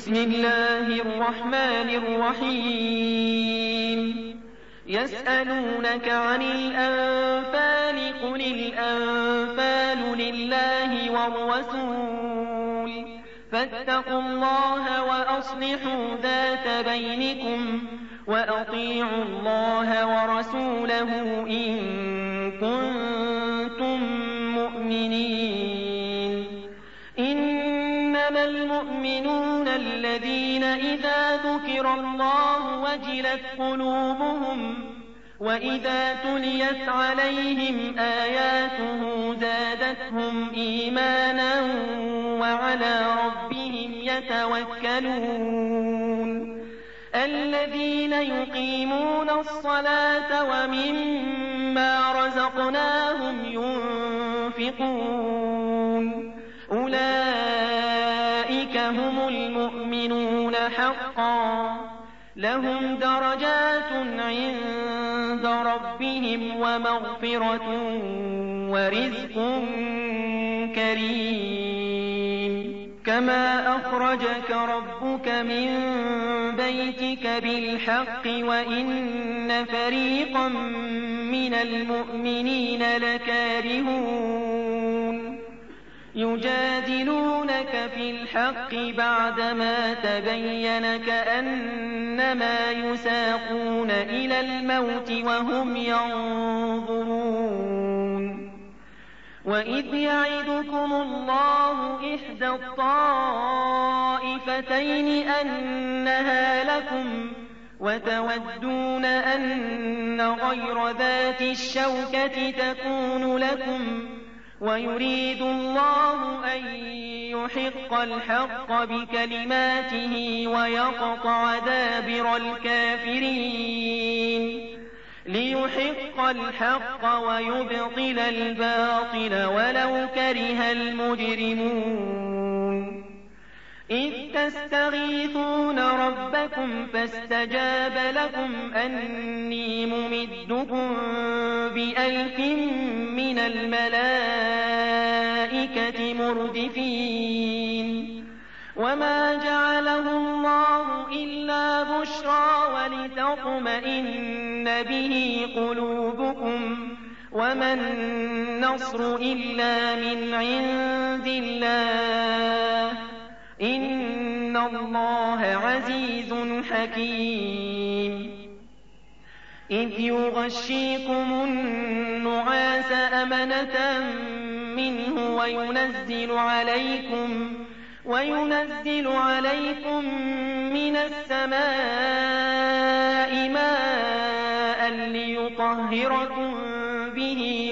بسم الله الرحمن الرحيم يسألونك عن الأنفال قل الأنفال لله والرسول فاتقوا الله وأصلحوا ذات بينكم وأطيعوا الله ورسوله إن كنتم مؤمنين. إنما المؤمنون الذين إذا ذكر الله وجلت قلوبهم وإذا تليت عليهم آياته زادتهم إيمانا وعلى ربهم يتوكلون. الذين يقيمون الصلاة ومما رزقناهم ينفقون أولئك هم المؤمنون حقا لهم درجات عند ربهم ومغفرة ورزق كريم. كما أخرجك ربك من بيتك بالحق وإن فريقا من المؤمنين لكارهون يجادلونك في الحق بعدما تبين كأنما يساقون إلى الموت وهم ينظرون. وإذ يعدكم الله إحدى الطائفتين أنها لكم وتودون أن غير ذات الشوكة تكون لكم ويريد الله أن يحق الحق بكلماته ويقطع دابر الكافرين ليحق الحق ويبطل الباطل ولو كره المجرمون. إذ تستغيثون ربكم فاستجاب لكم أني ممدكم ب1000 من الملائكة مردفين. وما جعله الله إلا بشرى ولتطمئن به قلوبكم وما النصر إلا من عند الله إن الله عزيز حكيم. إذ يغشيكم النعاس أمنة منه وينزل عليكم من السماء ماء ليطهركم به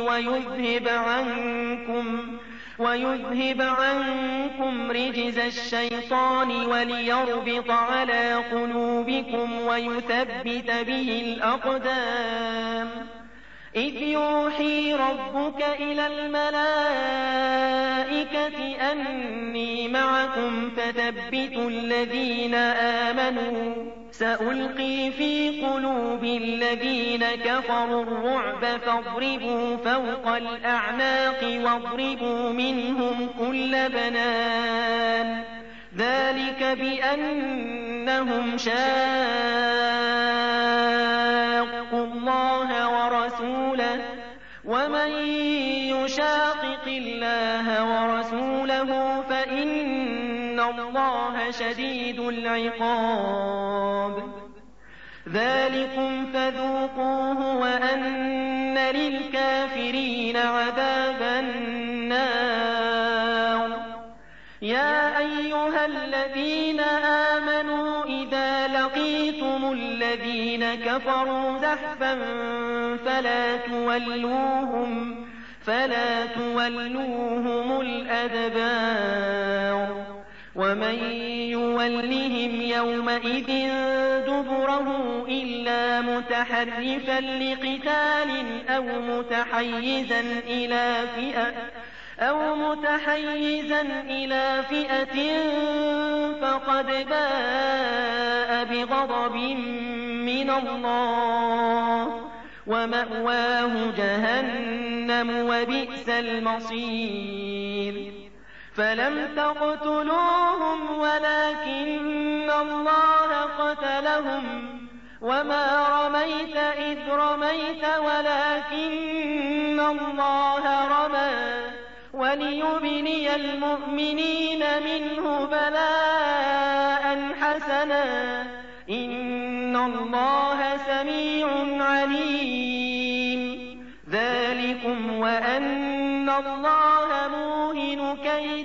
ويذهب عنكم رجز الشيطان وليربط على قلوبكم ويثبت به الأقدام. إذ يوحي ربك إلى الملائكة أني معكم فثبتوا الذين آمنوا سألقي في قلوب الذين كفروا الرعب فاضربوا فوق الأعناق واضربوا منهم كل بنان ذلك بأنهم شاقوا الله ورسوله ومن يشاقق الله ورسوله فإن الله شديد العقاب. ذلكم فذوقوه وأن للكافرين عذاب النار. يا أيها الذين آمنوا إذا لقيتم الذين كفروا زحفا فلا تولوهم الأدبار. ومن يولهم يومئذ دبره إلا متحرفا لقتال أو متحيزا إلى فئة فقد باء بغضب من الله ومأواه جهنم وبئس المصير. فلم تقتلوهم ولكن الله قتلهم وما رميت إذ رميت ولكن الله رمى وليبني المؤمنين منه بلاء حسنا إن الله سميع عليم ذلكم وأن الله موهن كيد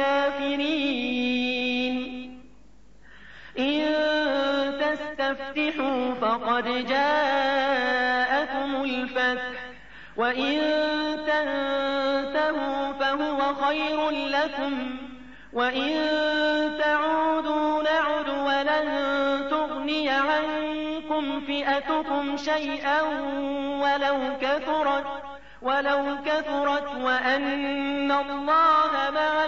الكافرين إن تستفتحوا فقد جاءكم الفتح وإن تنتهوا فهو خير لكم وإن تعودوا نعد ولن تغني عنكم فئتكم شيئا ولو كثرت وأن الله مع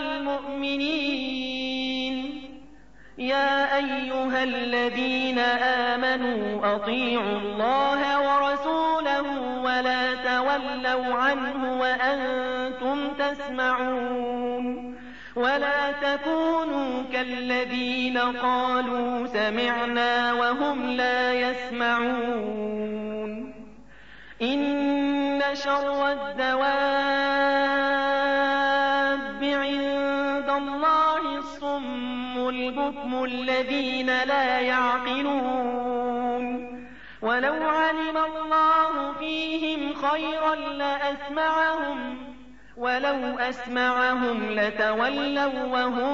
المؤمنين يا أيها الذين آمنوا أطيعوا الله ورسوله ولا تولوا عنه وأنتم تسمعون ولا تكونوا كالذين قالوا سمعنا وهم لا يسمعون إن شر الدواب عند الله الصم البكم الذين لا يعقلون ولو علم الله فيهم خيرا ولو أسمعهم لتولوا وهم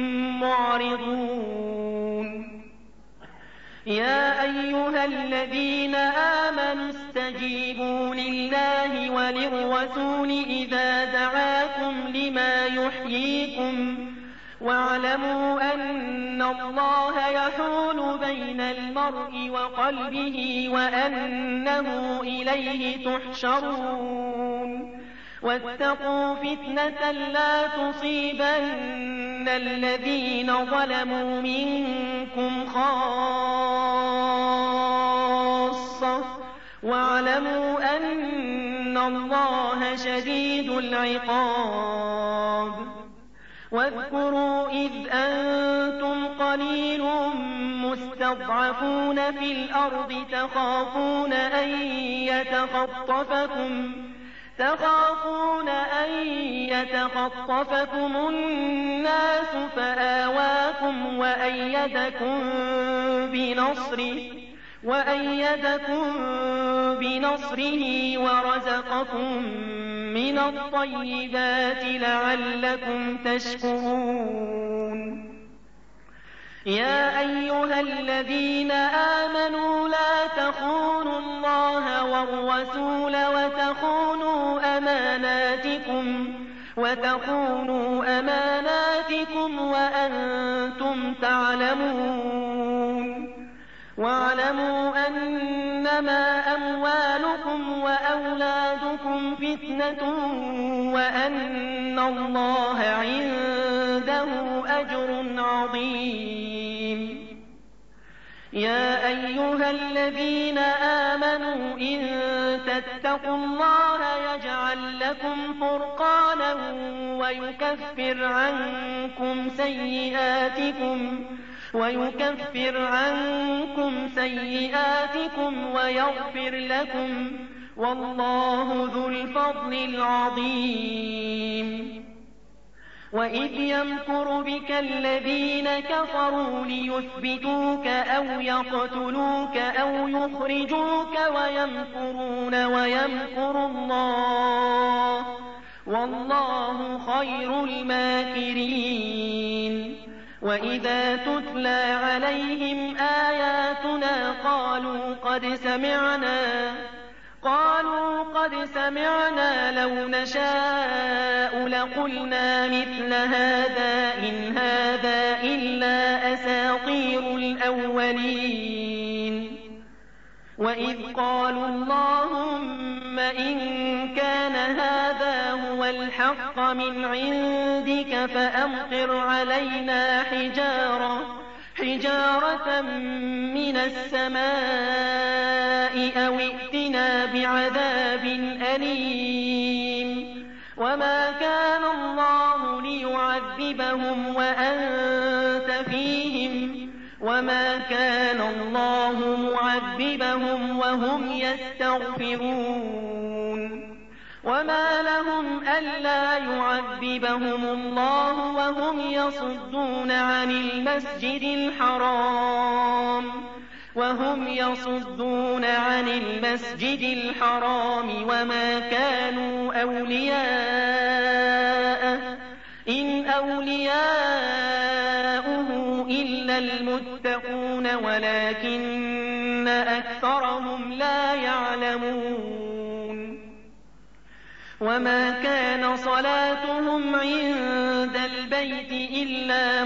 معرضون يا أيها الذين آمنوا استجيبوا لله وللرسول إذا دعاكم لما يحييكم واعلموا أن الله يحول بين المرء وقلبه وأنه إليه تحشرون واتقوا فتنة لا تصيبن الذين ظلموا منكم خاصة واعلموا أن الله شديد العقاب واذكروا إذ أنتم قليل مستضعفون في الأرض تخافون أن يتخطفكم الناس فآواكم وأيدكم بنصره ورزقكم من الطيبات لعلكم تشكرون يا أيها الذين آمنوا لا تخونوا الله والرسول وتخونوا أماناتكم وأنتم تعلمون واعلموا أنما أموالكم وأولادكم فتنة وأن الله عنده أجر عظيم يا أيها الذين آمنوا إن تتقوا الله يجعل لكم فرقانا ويكفر عنكم سيئاتكم ويغفر لكم والله ذو الفضل العظيم وإذ يمكر بك الذين كفروا ليثبتوك أو يقتلوك أو يخرجوك ويمكرون ويمكر الله والله خير الماكرين وإذا تتلى عليهم آياتنا قالوا قد سمعنا لو نشاء لقلنا مثل هذا إن هذا إلا أساطير الأولين وإذ قالوا اللهم إن كان هذا هو الحق من عندك فأمطر علينا حجارة من السماء أو ائتنا بعذاب أليم وما كان الله ليعذبهم وأنت فيهم وما كان الله معذبهم وهم يستغفرون وما لهم ألا يعذبهم الله وهم يصدون عن المسجد الحرام وما كانوا أولياءه إن أولياؤه إلا المتقون ولكن أكثرهم لا يعلمون وما كان صلاتهم عند البيت إلا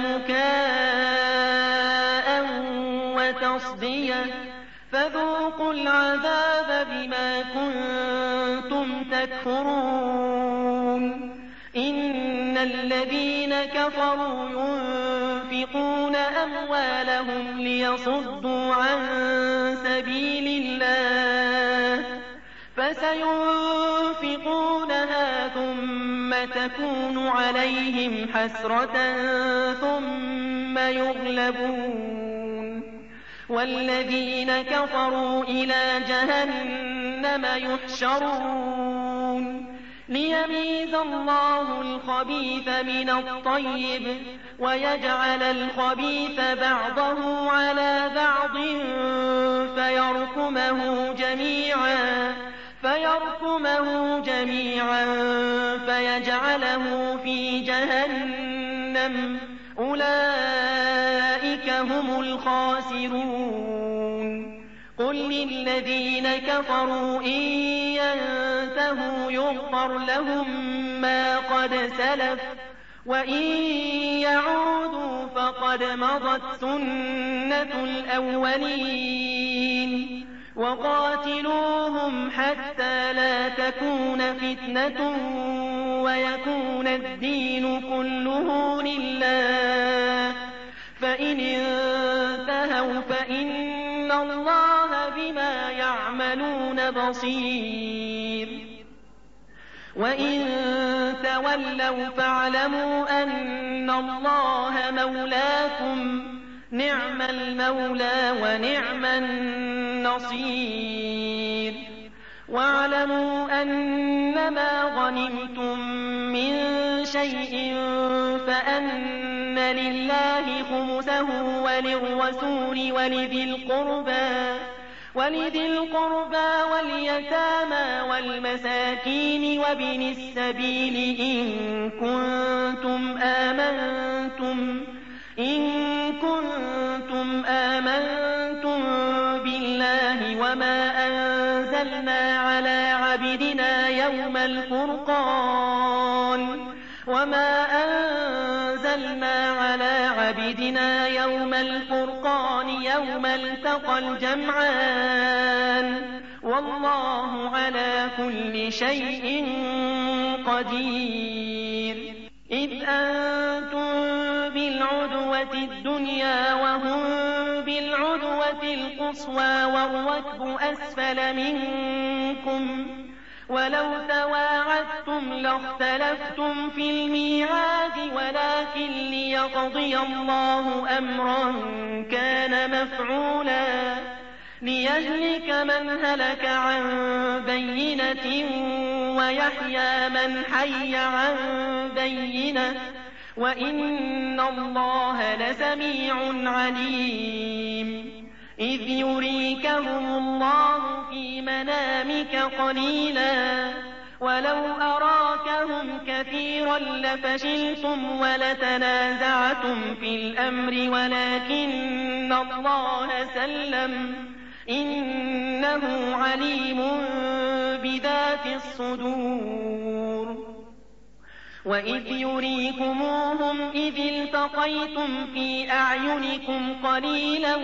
مكاء وتصدية فذوقوا العذاب بما كنتم تكفرون إن الذين كفروا ينفقون أموالهم ليصدوا عن سبيل الله فسينفقونها ثم تكون عليهم حسرة ثم يغلبون والذين كفروا إلى جهنم يحشرون ليميز الله الخبيث من الطيب ويجعل الخبيث بعضه على بعض فيركمه جميعا فيجعله في جهنم أولئك هم الخاسرون قل للذين كفروا إن ينتهوا يغفر لهم ما قد سلف وإن يعودوا فقد مضت سنة الأولين وقاتلوهم حتى لا تكون فتنة ويكون الدين كله لله فإن انتهوا فإن الله بما يعملون بصير وإن تولوا فاعلموا أن الله مولاكم نعم المولى ونعم النصير واعلموا أنما غنمتم من شيء فأن لله خمسه وللرسول ولذي القربى واليتامى والمساكين وابن السبيل إن كنتم آمنتم بالله وما أنزلنا على عبدنا يوم الفرقان يوم التقى الجمعان والله على كل شيء قدير إذ أنتم بالعدوة الدنيا وهم بالعدوة القصوى والركب أسفل منكم ولو تواعدتم لاختلفتم في الميعاد ولكن ليقضي الله أمرا كان مفعولا ليهلك من هلك عن بينة ويحيى من حي عن بينة وإن الله لسميع عليم إذ يريكهم الله في منامك قليلا ولو أراكهم كثيرا لفشلتم ولتنازعتم في الأمر ولكن الله سلم إنه عليم بذات الصدور وإذ يريكموهم إذ التقيتم في أعينكم قليلا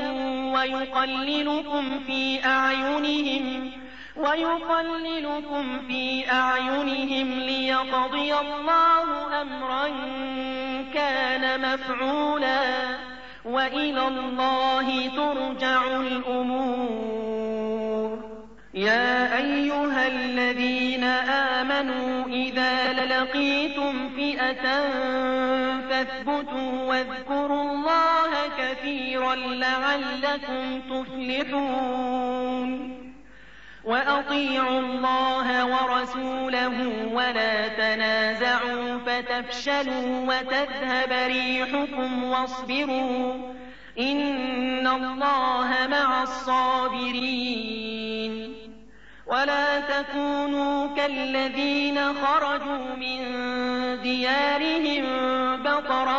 ويقللكم في أعينهم ليقضي الله أمرا كان مفعولا وإلى الله ترجع الأمور يا أيها الذين آمنوا إذا لقيتم فئة فئة فاثبتوا واذكروا الله كثيرا لعلكم تفلحون وأطيعوا الله ورسوله ولا تنازعوا فتفشلوا وتذهب ريحكم واصبروا إن الله مع الصابرين ولا تكونوا كالذين خرجوا من ديارهم بطرا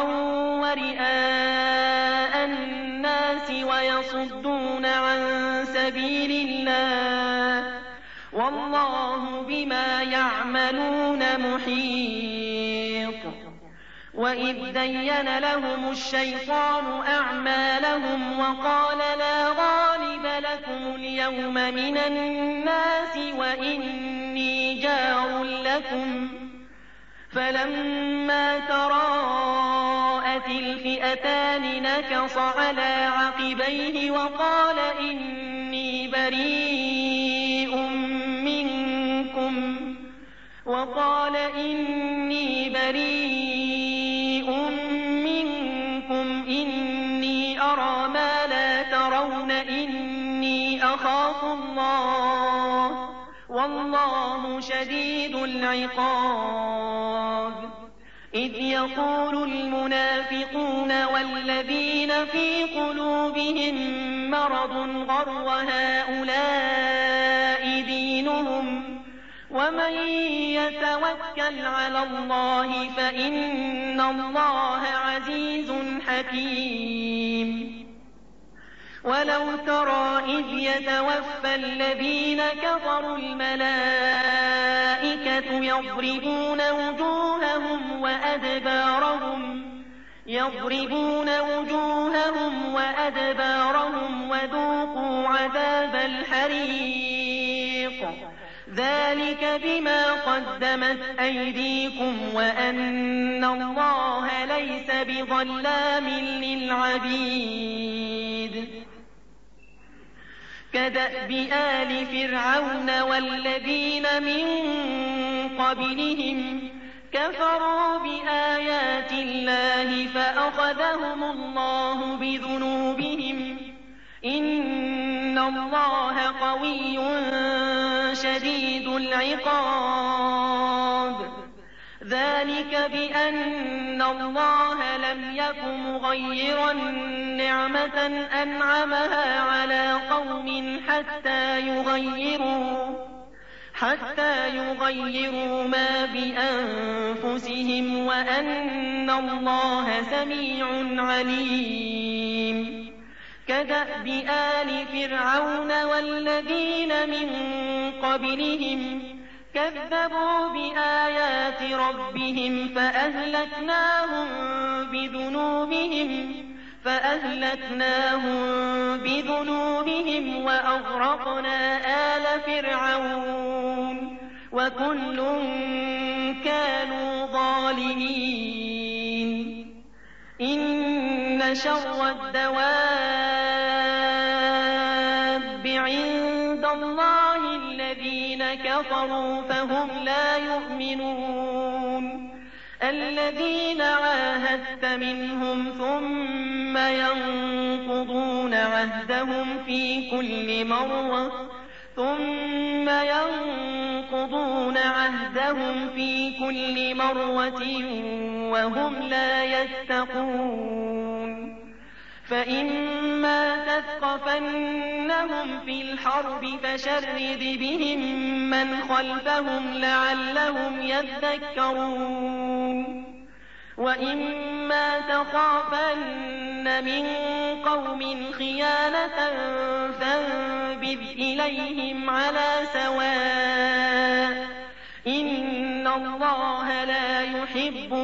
ورئاء الناس ويصدون عن سبيل الله والله بما يعملون محيط وإذ زين لهم الشيطان أعمالهم وقال لا غالب لكم اليوم من الناس وإني جار لكم فلما تراءت الفئتان نكص على عقبيه وقال إني بريء منكم إني أرى ما لا ترون إني أخاف الله والله شديد العقاب إذ يقول المنافقون والذين في قلوبهم مرض غر هؤلاء دينهم ومن يتوكل على الله فإن الله عزيز حكيم ولو ترى إذ يتوفى الذين كفروا الملائكة يضربون وجوههم وأدبارهم وذوقوا عذاب الحريق ذلك بما قدمت أيديكم وأن الله ليس بظلام للعبيد كدأب آل فرعون والذين من قبلهم كفروا بآيات الله فأخذهم الله بذنوبهم إن الله قوي شديد العقاب ذلك بأن الله لم يك مغيرا نعمة أنعمها على قوم حتى يغيروا ما بأنفسهم وأن الله سميع عليم كدأب آل فرعون والذين من قبلهم كذبوا بآيات ربهم فأهلكناهم بذنوبهم وأغرقنا آل فرعون وكل كانوا ظالمين إن شر الدواب عند الله الذين كفروا فهم لا يؤمنون الذين عاهدت منهم ثم ينقضون عهدهم في كل مرة وهم لا يتقون فإما تثقفنهم في الحرب فشرد بهم من خلفهم لعلهم يذكرون وإما تخافن من قوم خيانة فانبذ إليهم على سواء إن الله لا يحب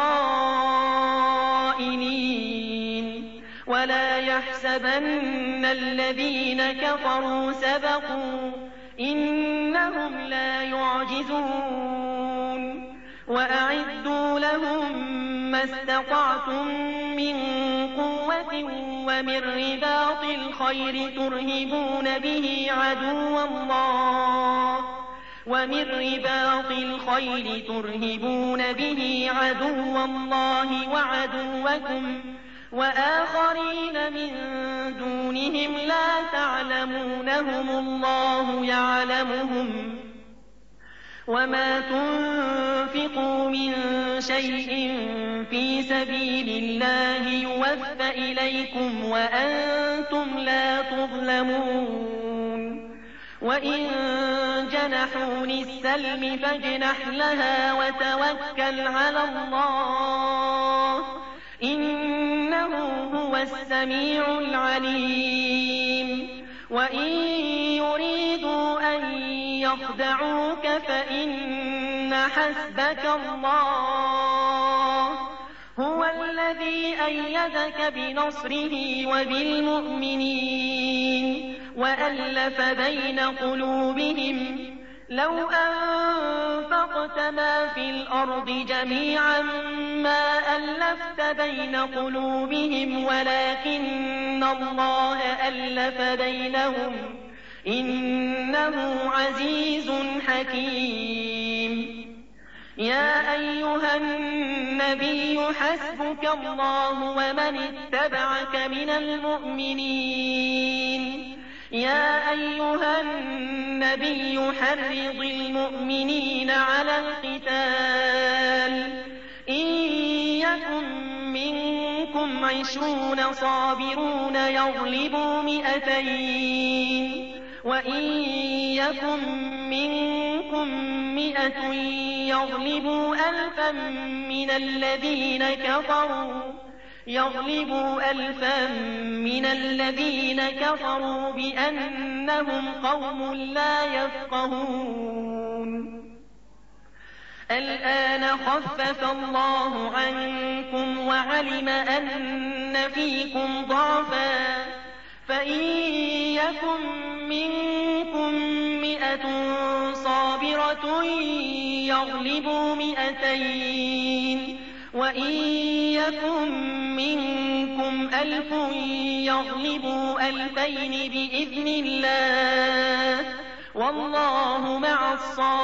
الخائنين ولا يحسبن الذين كفروا سبقوا إنهم لا يعجزون وأعدوا لهم ما استطعتم من قوة ومن رباط الخير ترهبون به عدو الله ومن رباط الخيل ترهبون به عدو الله وعدوكم وآخرين من دونهم لا تعلمونهم الله يعلمهم وما تنفقوا من شيء في سبيل الله يوفى إليكم وأنتم لا تظلمون وإن جنحوا للسلم فاجنح لها وتوكل على الله إنه هو السميع العليم وإن يريدوا أن يخدعوك فإن حسبك الله هو الذي أيدك بنصره وبالمؤمنين وألف بين قلوبهم لو أنفقت ما في الأرض جميعا ما ألفت بين قلوبهم ولكن الله ألف بينهم إنه عزيز حكيم يا أيها النبي حسبك الله ومن اتبعك من المؤمنين يا أيها النبي حرض المؤمنين على القتال إن يكن منكم 20 صابرون يغلبوا 200 وإن يكن منكم 100 يغلبوا 1000 من الذين كفروا بأنهم قوم لا يفقهون الآن خفف الله عنكم وعلم أن فيكم ضعفا فإن يكن منكم 100 صابرة يغلبوا 200 وإن يكن منكم 1000 يغلبوا 2000 بإذن الله والله مع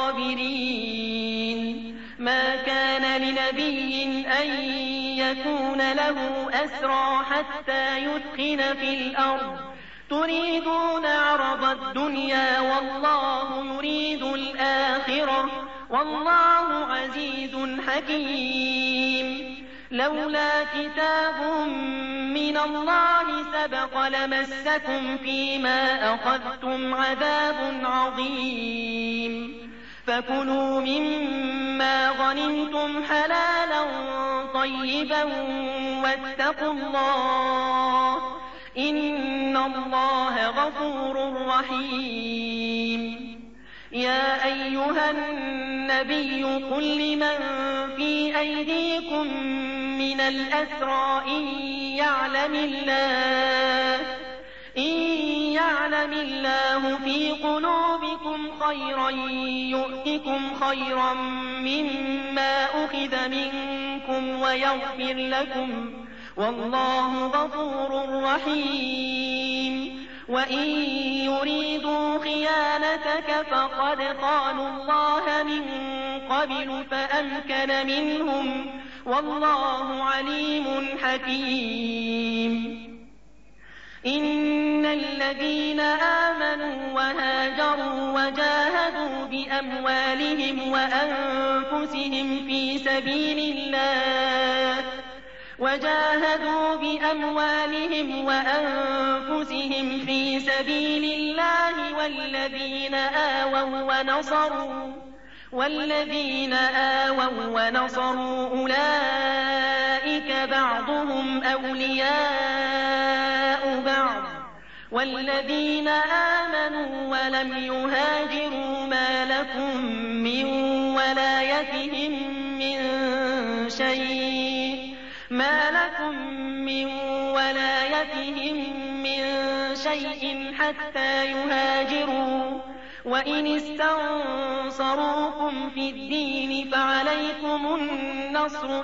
الصابرين ما كان لنبي أن يكون له أسرى حتى يثخن في الأرض تريدون عرض الدنيا والله يريد الآخرة والله عزيز حكيم لولا كتاب من الله سبق لمسكم فيما أخذتم عذاب عظيم فكلوا مما غنمتم حلالا طيبا واتقوا الله إن الله غفور رحيم يا أيها النبي قل لمن في أيديكم من الأسرى إن يعلم الله في قلوبكم خيرا يؤتكم خيرا مما أخذ منكم ويغفر لكم والله غفور رحيم وإن يريدوا خيانتك فقد خانوا الله من قبل فأمكن منهم والله عليم حكيم إن الذين آمنوا وهاجروا وجاهدوا بأموالهم وأنفسهم في سبيل الله والذين آووا ونصروا أولئك بعضهم أولياء بعض والذين آمنوا ولم يهاجروا ما لكم من ولايتهم من شيء حتى يهاجروا وإن استنصروكم في الدين فعليكم النصر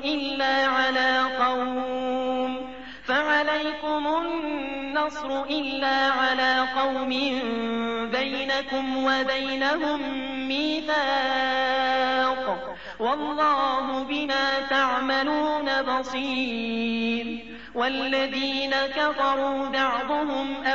إلا على قوم بينكم وبينهم ميثاق والله بما تعملون بصير والذين كفروا بعضهم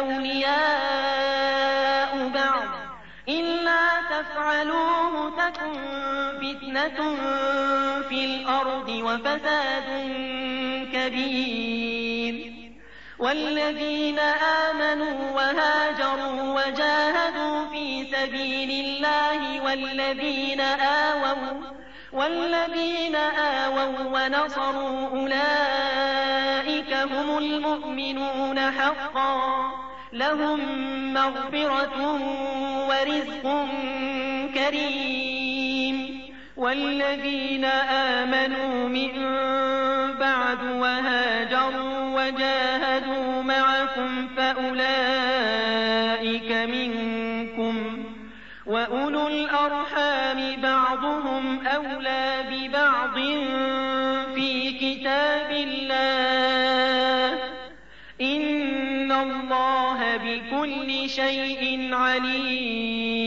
أولياء بعض إلا تفعلوه تكن فتنة في الأرض وفساد كبير والذين آمنوا وهاجروا وجاهدوا في سبيل الله والذين آووا ونصروا أولئك هم المؤمنون حقا لهم مغفرة ورزق كريم والذين آمنوا من بعد وهاجروا وجاهدوا معكم فأولئك منكم وأولو الأرحام بعضهم أولى ببعض في كتاب الله إن الله بكل شيء عليم